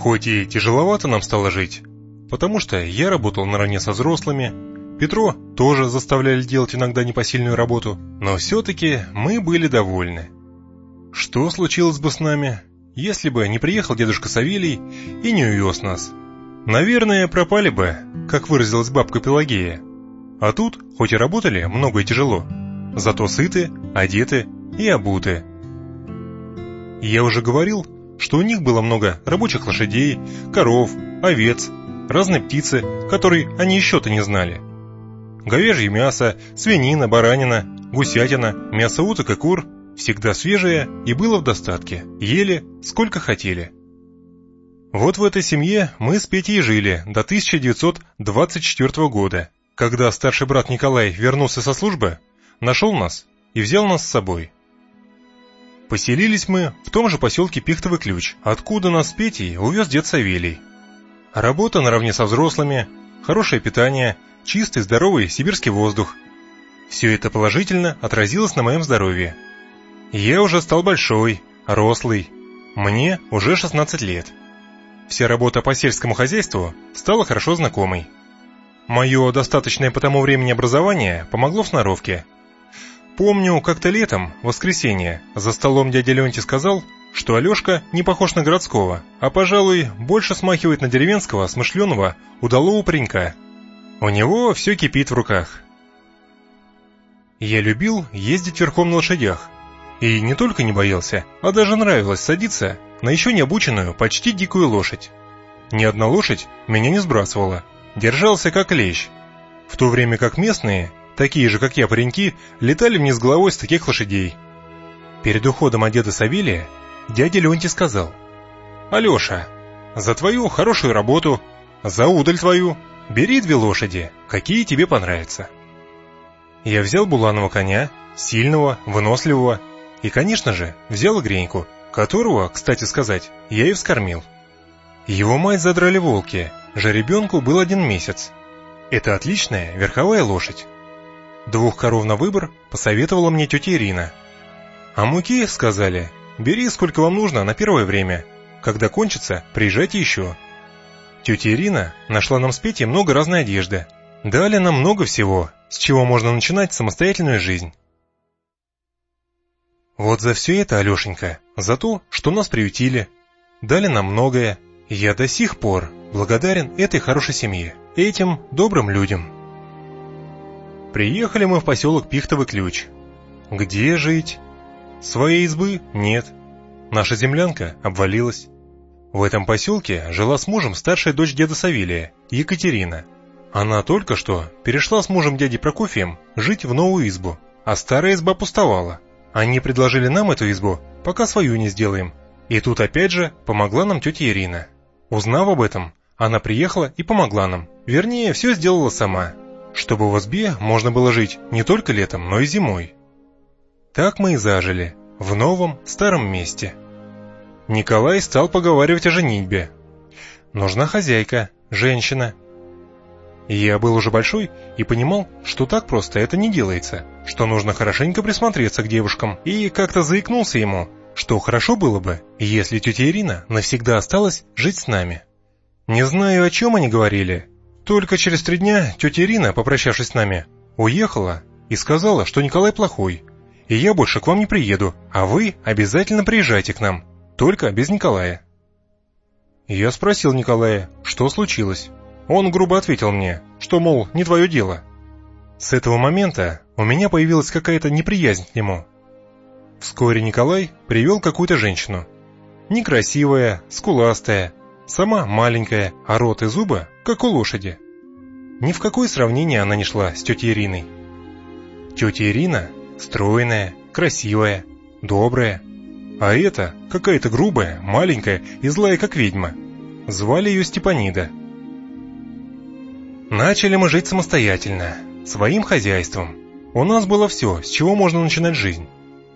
Хоть и тяжеловато нам стало жить, потому что я работал наравне со взрослыми, Петро тоже заставляли делать иногда непосильную работу, но все-таки мы были довольны. Что случилось бы с нами, если бы не приехал дедушка Савелий и не увез нас? Наверное, пропали бы, как выразилась бабка Пелагея. А тут, хоть и работали много и тяжело, зато сыты, одеты и обуты. Я уже говорил, что у них было много рабочих лошадей, коров, овец, разной птицы, которой они еще-то не знали. Говяжье мясо, свинина, баранина, гусятина, мясо уток и кур всегда свежее и было в достатке, ели сколько хотели. Вот в этой семье мы с Петей жили до 1924 года, когда старший брат Николай вернулся со службы, нашел нас и взял нас с собой. Поселились мы в том же поселке Пихтовый Ключ, откуда нас с Петей увез дед Савелий. Работа наравне со взрослыми, хорошее питание, чистый, здоровый сибирский воздух. Все это положительно отразилось на моем здоровье. Я уже стал большой, рослый, мне уже 16 лет. Вся работа по сельскому хозяйству стала хорошо знакомой. Мое достаточное по тому времени образование помогло в сноровке. Помню, как-то летом, в воскресенье, за столом дядя Леонтий сказал, что Алешка не похож на городского, а, пожалуй, больше смахивает на деревенского, смышленого, удалого паренька. У него все кипит в руках. Я любил ездить верхом на лошадях. И не только не боялся, а даже нравилось садиться на еще не обученную, почти дикую лошадь. Ни одна лошадь меня не сбрасывала. Держался как лещ. В то время как местные, такие же как я пареньки, летали вниз головой с таких лошадей. Перед уходом от деда Савелия дядя Леонтий сказал: «Алеша, за твою хорошую работу, за удаль твою, бери 2 лошади, какие тебе понравятся». Я взял буланого коня, сильного, выносливого, и, конечно же, взял и Греньку, которого, кстати сказать, я и вскормил. Его мать задрали волки, жеребенку был 1 месяц. Это отличная верховая лошадь. 2 коров на выбор посоветовала мне тетя Ирина. А муки, сказали, бери сколько вам нужно на первое время, когда кончится, приезжайте еще. Тетя Ирина нашла нам с Петей много разной одежды, дали нам много всего, с чего можно начинать самостоятельную жизнь. Вот за все это, Алешенька, за то, что нас приютили, дали нам многое, я до сих пор благодарен этой хорошей семье, этим добрым людям. Приехали мы в поселок Пихтовый Ключ. Где жить? Своей избы нет. Наша землянка обвалилась. В этом поселке жила с мужем старшая дочь деда Савелия, Екатерина. Она только что перешла с мужем дядей Прокофием жить в новую избу, а старая изба пустовала. Они предложили нам эту избу, пока свою не сделаем. И тут опять же помогла нам тетя Ирина. Узнав об этом, она приехала и помогла нам. Вернее, все сделала сама, чтобы в избе можно было жить не только летом, но и зимой. Так мы и зажили, в новом старом месте. Николай стал поговаривать о женитьбе. Нужна хозяйка, женщина. Я был уже большой и понимал, что так просто это не делается, что нужно хорошенько присмотреться к девушкам, и как-то заикнулся ему, что хорошо было бы, если тетя Ирина навсегда осталась жить с нами. Не знаю, о чем они говорили, только через 3 дня тетя Ирина, попрощавшись с нами, уехала и сказала, что Николай плохой, и я больше к вам не приеду, а вы обязательно приезжайте к нам, только без Николая. Я спросил Николая, что случилось. Он грубо ответил мне, что, мол, не твое дело. С этого момента у меня появилась какая-то неприязнь к нему. Вскоре Николай привел какую-то женщину. Некрасивая, скуластая, сама маленькая, а рот и зубы, как у лошади. Ни в какое сравнение она не шла с тетей Ириной. Тетя Ирина стройная, красивая, добрая, а эта какая-то грубая, маленькая и злая, как ведьма. Звали ее Степанида. Начали мы жить самостоятельно, своим хозяйством. У нас было все, с чего можно начинать жизнь.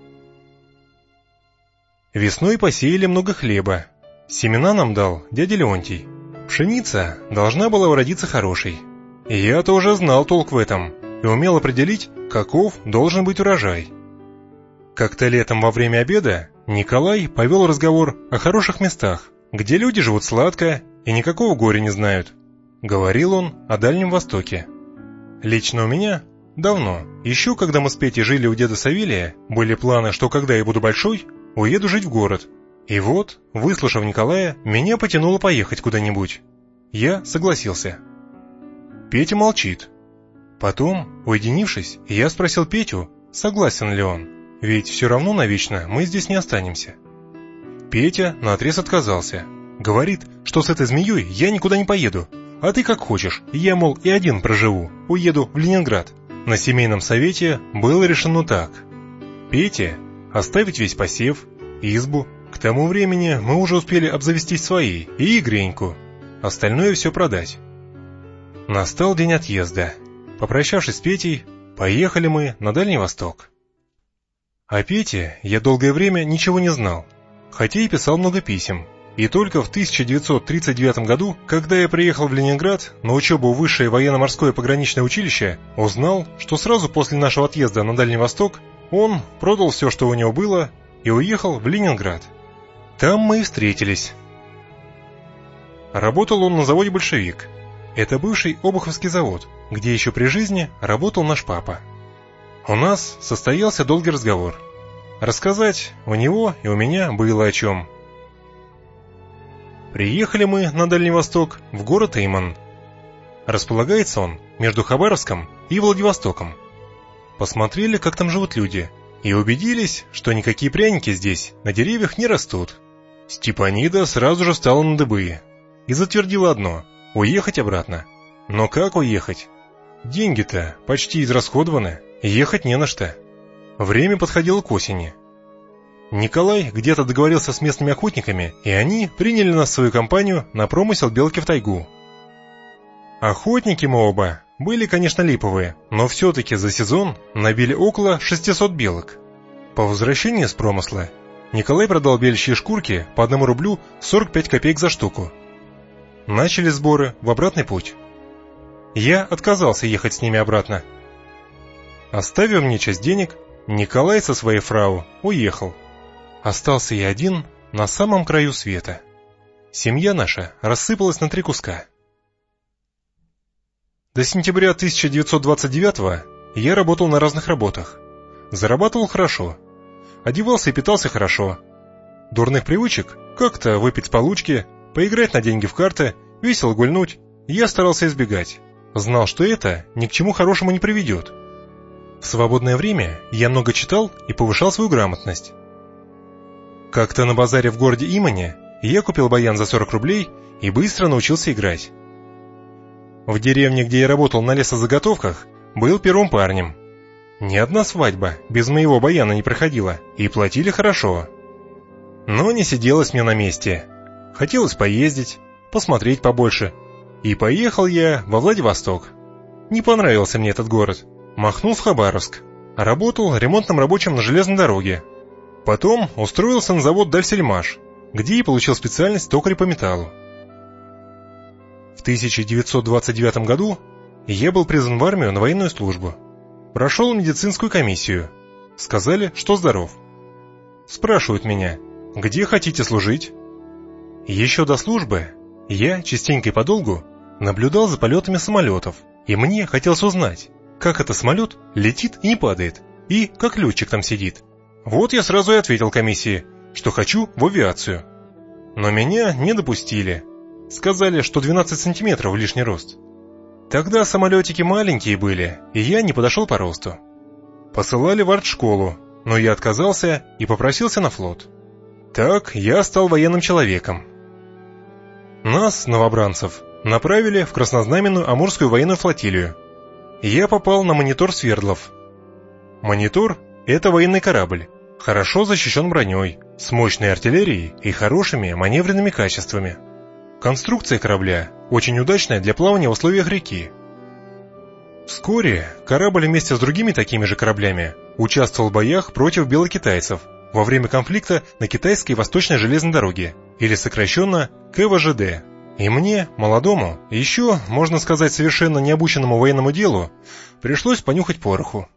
Весной посеяли много хлеба. Семена нам дал дядя Леонтий. Пшеница должна была уродиться хорошей. Я тоже знал толк в этом и умел определить, каков должен быть урожай. Как-то летом во время обеда Николай повел разговор о хороших местах, где люди живут сладко и никакого горя не знают. Говорил он о Дальнем Востоке. Лично у меня давно, еще когда мы с Петей жили у деда Савелия, были планы, что когда я буду большой, уеду жить в город. И вот, выслушав Николая, меня потянуло поехать куда-нибудь. Я согласился. Петя молчит. Потом, уединившись, я спросил Петю, согласен ли он, ведь все равно навечно мы здесь не останемся. Петя наотрез отказался. Говорит, что с этой змеей я никуда не поеду, а ты как хочешь, я, мол, и один проживу, уеду в Ленинград. На семейном совете было решено так. Пете оставить весь посев, избу. К тому времени мы уже успели обзавестись своей, и Греньку. Остальное все продать. Настал день отъезда. Попрощавшись с Петей, поехали мы на Дальний Восток. О Пете я долгое время ничего не знал, хотя и писал много писем. И только в 1939 году, когда я приехал в Ленинград на учебу в Высшее военно-морское пограничное училище, узнал, что сразу после нашего отъезда на Дальний Восток он продал все, что у него было, и уехал в Ленинград. Там мы и встретились. Работал он на заводе «Большевик». Это бывший Обуховский завод, где еще при жизни работал наш папа. У нас состоялся долгий разговор. Рассказать у него и у меня было о чем. Приехали мы на Дальний Восток, в город Иман. Располагается он между Хабаровском и Владивостоком. Посмотрели, как там живут люди, и убедились, что никакие пряники здесь на деревьях не растут. Степанида сразу же встала на дыбы и затвердила одно — уехать обратно. Но как уехать? Деньги-то почти израсходованы, ехать не на что. Время подходило к осени. Николай где-то договорился с местными охотниками, и они приняли нас в свою компанию на промысел белки в тайгу. Охотники мы оба были, конечно, липовые, но все-таки за сезон набили около 600 белок. По возвращении с промысла Николай продал беличьи шкурки по 1 рублю 45 копеек за штуку. Начали сборы в обратный путь. Я отказался ехать с ними обратно. Оставив мне часть денег, Николай со своей фрау уехал. Остался я один на самом краю света. Семья наша рассыпалась на 3 куска. До сентября 1929 я работал на разных работах. Зарабатывал хорошо. Одевался и питался хорошо. Дурных привычек, как-то выпить с получки, поиграть на деньги в карты, весело гульнуть, я старался избегать. Знал, что это ни к чему хорошему не приведет. В свободное время я много читал и повышал свою грамотность. Как-то на базаре в городе Имане я купил баян за 40 рублей и быстро научился играть. В деревне, где я работал на лесозаготовках, был первым парнем. Ни одна свадьба без моего баяна не проходила, и платили хорошо. Но не сиделось мне на месте. Хотелось поездить, посмотреть побольше. И поехал я во Владивосток. Не понравился мне этот город. Махнул в Хабаровск. Работал ремонтным рабочим на железной дороге. Потом устроился на завод «Дальсельмаш», где и получил специальность токаря по металлу. В 1929 году я был призван в армию на военную службу. Прошел медицинскую комиссию. Сказали, что здоров. Спрашивают меня, где хотите служить? Еще до службы я частенько и подолгу наблюдал за полетами самолетов, и мне хотелось узнать, как этот самолет летит и не падает, и как летчик там сидит. Вот я сразу и ответил комиссии, что хочу в авиацию. Но меня не допустили. Сказали, что 12 сантиметров лишний рост. Тогда самолетики маленькие были, и я не подошел по росту. Посылали в артшколу, но я отказался и попросился на флот. Так я стал военным человеком. Нас, новобранцев, направили в краснознаменную Амурскую военную флотилию. Я попал на «Монитор» Свердлов. «Монитор» — это военный корабль, хорошо защищен броней, с мощной артиллерией и хорошими маневренными качествами. Конструкция корабля очень удачная для плавания в условиях реки. Вскоре корабль вместе с другими такими же кораблями участвовал в боях против белокитайцев во время конфликта на Китайской Восточной железной дороге, или сокращенно КВЖД. И мне, молодому, еще, можно сказать, совершенно необученному военному делу, пришлось понюхать пороху.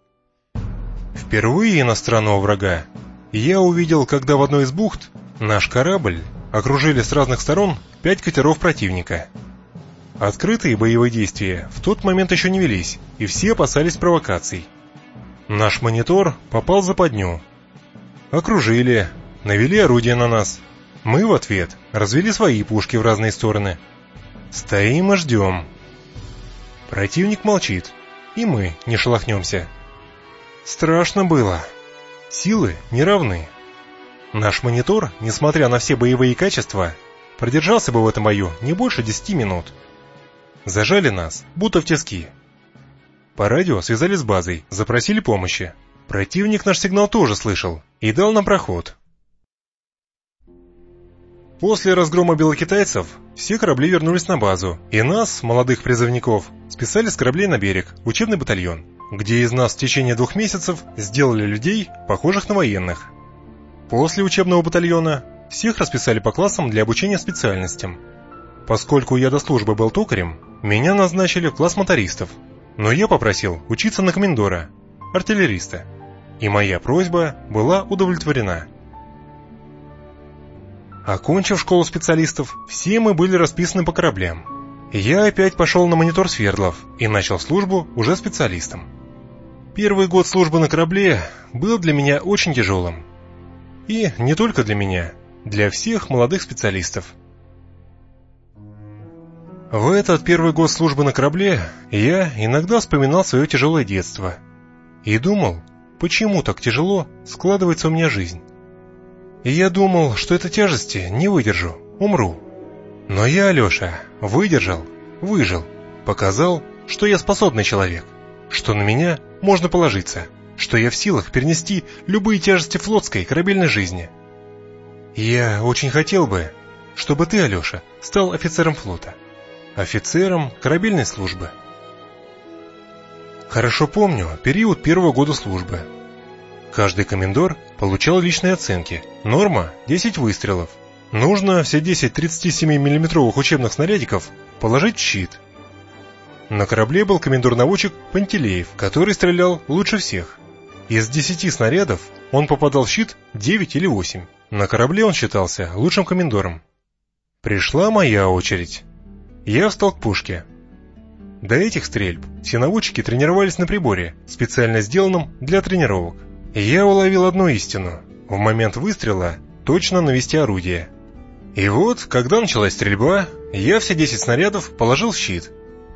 Впервые иностранного врага я увидел, когда в одной из бухт наш корабль окружили с разных сторон 5 катеров противника. Открытые боевые действия в тот момент еще не велись, и все опасались провокаций. Наш монитор попал в западню. Окружили, навели орудия на нас. Мы в ответ развели свои пушки в разные стороны. Стоим и ждем. Противник молчит, и мы не шелохнемся. Страшно было. Силы не равны. Наш монитор, несмотря на все боевые качества, продержался бы в этом бою не больше 10 минут. Зажали нас, будто в тиски. По радио связались с базой, запросили помощи. Противник наш сигнал тоже слышал и дал нам проход. После разгрома белокитайцев все корабли вернулись на базу, и нас, молодых призывников, списали с кораблей на берег, в учебный батальон, где из нас в течение 2 месяцев сделали людей, похожих на военных. После учебного батальона всех расписали по классам для обучения специальностям. Поскольку я до службы был токарем, меня назначили в класс мотористов, но я попросил учиться на комендора, артиллериста, и моя просьба была удовлетворена. Окончив школу специалистов, все мы были расписаны по кораблям. Я опять пошел на монитор Свердлов и начал службу уже специалистом. Первый год службы на корабле был для меня очень тяжелым. И не только для меня, для всех молодых специалистов. В этот первый год службы на корабле я иногда вспоминал свое тяжелое детство и думал, почему так тяжело складывается у меня жизнь. И я думал, что этой тяжести не выдержу, умру. Но я, Алеша, выдержал, выжил, показал, что я способный человек, что на меня можно положиться, что я в силах перенести любые тяжести флотской корабельной жизни. Я очень хотел бы, чтобы ты, Алеша, стал офицером флота, офицером корабельной службы. Хорошо помню период первого года службы. Каждый комендор получал личные оценки. Норма – 10 выстрелов. Нужно все 10 37-мм учебных снарядиков положить в щит. На корабле был комендор-наводчик Пантелеев, который стрелял лучше всех. Из 10 снарядов он попадал в щит 9 или 8. На корабле он считался лучшим комендором. Пришла моя очередь. Я встал к пушке. До этих стрельб все наводчики тренировались на приборе, специально сделанном для тренировок. Я уловил одну истину: в момент выстрела точно навести орудие. И вот, когда началась стрельба, я все 10 снарядов положил в щит.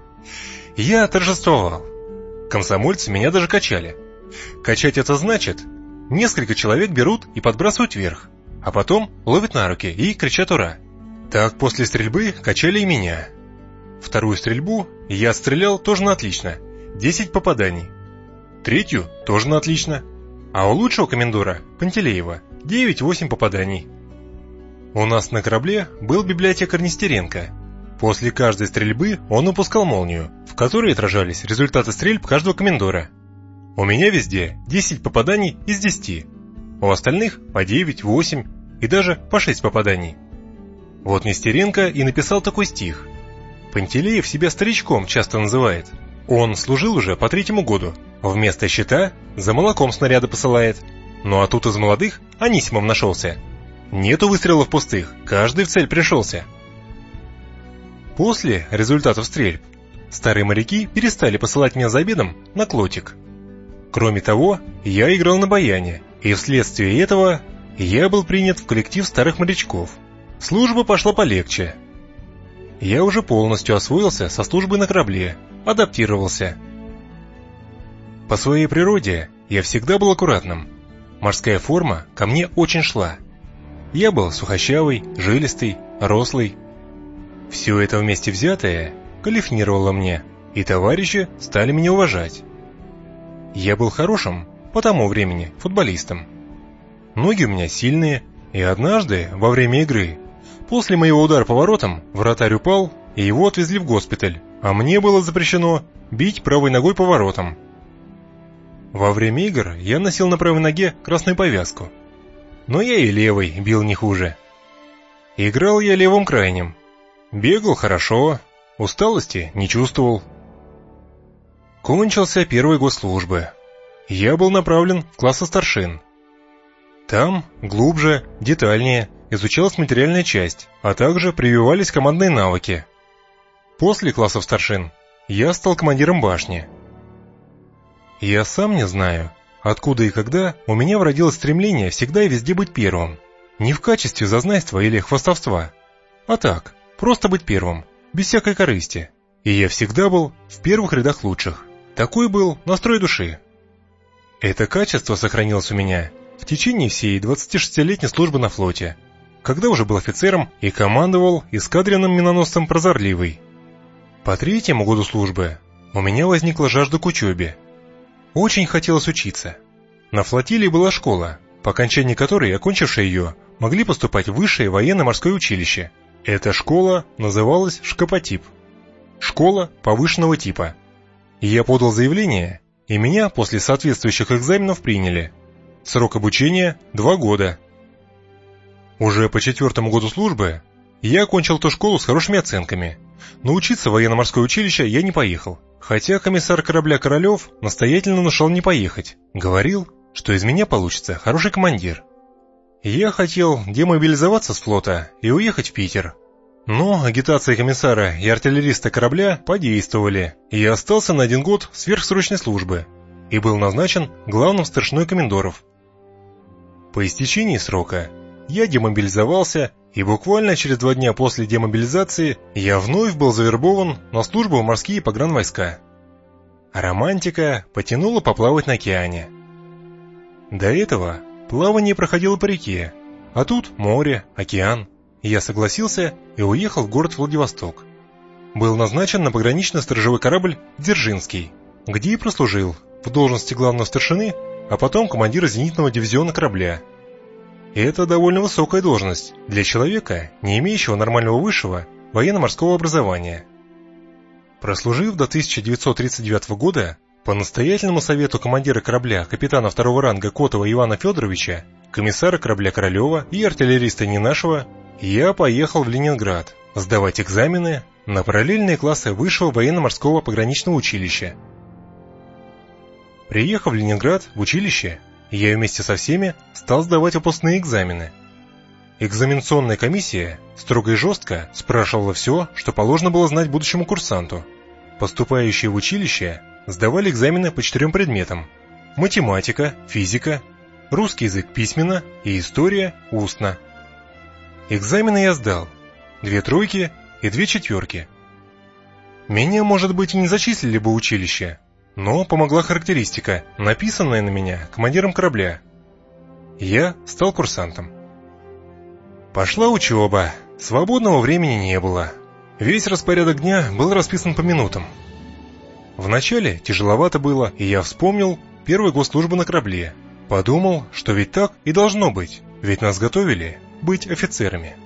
Я торжествовал. Комсомольцы меня даже качали. Качать — это значит, несколько человек берут и подбрасывают вверх, а потом ловят на руки и кричат «Ура!». Так после стрельбы качали и меня. Вторую стрельбу я стрелял тоже на отлично, 10 попаданий. Третью тоже на отлично. А у лучшего комендора, Пантелеева, 9-8 попаданий. У нас на корабле был библиотекарь Нестеренко. После каждой стрельбы он выпускал молнию, в которой отражались результаты стрельб каждого комендора. У меня везде 10 попаданий из 10. У остальных по 9, 8 и даже по 6 попаданий. Вот Нестеренко и написал такой стих. Пантелеев себя старичком часто называет. Он служил уже по 3-му году. Вместо щита за молоком снаряды посылает. Ну а тут из молодых Анисимов нашелся. Нету выстрелов пустых, каждый в цель пришелся. После результатов стрельб старые моряки перестали посылать меня за обедом на клотик. Кроме того, я играл на баяне, и вследствие этого я был принят в коллектив старых морячков. Служба пошла полегче. Я уже полностью освоился со службой на корабле, адаптировался. По своей природе я всегда был аккуратным. Морская форма ко мне очень шла. Я был сухощавый, жилистый, рослый. Все это вместе взятое калифнировало мне, и товарищи стали меня уважать. Я был хорошим, по тому времени, футболистом. Ноги у меня сильные, и однажды, во время игры, после моего удара по воротам, вратарь упал, и его отвезли в госпиталь, а мне было запрещено бить правой ногой по воротам. Во время игр я носил на правой ноге красную повязку, но я и левой бил не хуже. Играл я левым крайним, бегал хорошо, усталости не чувствовал. Кончился первый год службы. Я был направлен в классы старшин. Там глубже, детальнее изучалась материальная часть, а также прививались командные навыки. После классов старшин я стал командиром башни. Я сам не знаю, откуда и когда у меня вродилось стремление всегда и везде быть первым. Не в качестве зазнайства или хвастовства, а так, просто быть первым, без всякой корысти. И я всегда был в первых рядах лучших. Такой был настрой души. Это качество сохранилось у меня в течение всей 26-летней службы на флоте, когда уже был офицером и командовал эскадренным миноносцем «Прозорливый». По 3-му году службы у меня возникла жажда к учебе. Очень хотелось учиться. На флотилии была школа, по окончании которой окончившие ее могли поступать в высшее военно-морское училище. Эта школа называлась «Шкапотип» – школа повышенного типа. Я подал заявление, и меня после соответствующих экзаменов приняли. Срок обучения – 2 года. Уже по 4-му году службы я окончил ту школу с хорошими оценками, но учиться в военно-морское училище я не поехал, хотя комиссар корабля Королев настоятельно внушал не поехать, говорил, что из меня получится хороший командир. Я хотел демобилизоваться с флота и уехать в Питер. Но агитация комиссара и артиллериста корабля подействовали, и я остался на 1 год сверхсрочной службы и был назначен главным старшиной комендоров. По истечении срока я демобилизовался, и буквально через 2 дня после демобилизации я вновь был завербован на службу в морские погранвойска. Романтика потянула поплавать на океане. До этого плавание проходило по реке, а тут море, океан. Я согласился и уехал в город Владивосток. Был назначен на погранично-сторожевой корабль «Дзержинский», где и прослужил в должности главного старшины, а потом командира зенитного дивизиона корабля. Это довольно высокая должность для человека, не имеющего нормального высшего военно-морского образования. Прослужив до 1939 года, по настоятельному совету командира корабля капитана 2-го ранга Котова Ивана Федоровича, комиссара корабля Королева и артиллериста Ненашева, я поехал в Ленинград сдавать экзамены на параллельные классы Высшего военно-морского пограничного училища. Приехав в Ленинград в училище, я вместе со всеми стал сдавать выпускные экзамены. Экзаменационная комиссия строго и жестко спрашивала все, что положено было знать будущему курсанту. Поступающие в училище сдавали экзамены по 4 предметам: математика, физика, русский язык письменно и история устно. Экзамены я сдал: 2 тройки и 2 четверки. Меня, может быть, и не зачислили бы в училище, но помогла характеристика, написанная на меня командиром корабля. Я стал курсантом. Пошла учеба, свободного времени не было. Весь распорядок дня был расписан по минутам. Вначале тяжеловато было, и я вспомнил 1-й год службы на корабле. Подумал, что ведь так и должно быть, ведь нас готовили быть офицерами.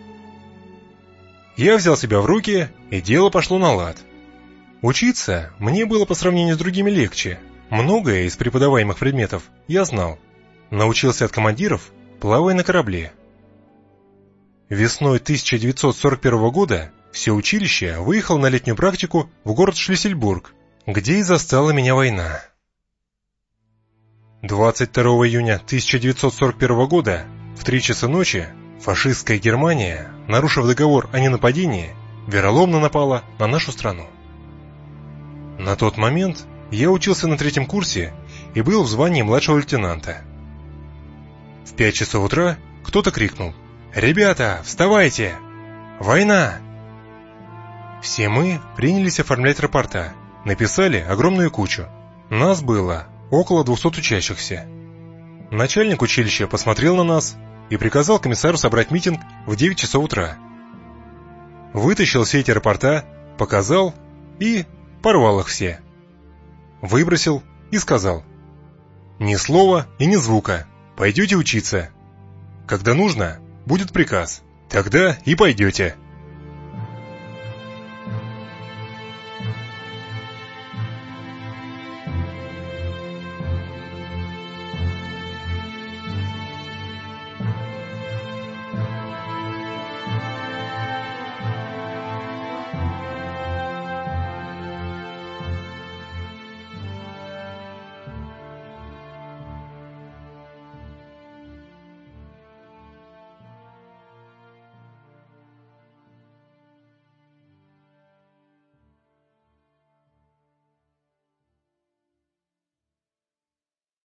Я взял себя в руки, и дело пошло на лад. Учиться мне было по сравнению с другими легче. Многое из преподаваемых предметов я знал. Научился от командиров, плавая на корабле. Весной 1941 года все училище выехало на летнюю практику в город Шлиссельбург, где и застала меня война. 22 июня 1941 года в 3 часа ночи фашистская Германия, нарушив договор о ненападении, вероломно напала на нашу страну. На тот момент я учился на 3-м курсе и был в звании младшего лейтенанта. В 5 часов утра кто-то крикнул: «Ребята, вставайте! Война!» Все мы принялись оформлять рапорта, написали огромную кучу. Нас было около 200 учащихся. Начальник училища посмотрел на нас и приказал комиссару собрать митинг в 9 часов утра. Вытащил все эти рапорта, показал и порвал их все. Выбросил и сказал: «Ни слова и ни звука, пойдете учиться. Когда нужно, будет приказ, тогда и пойдете».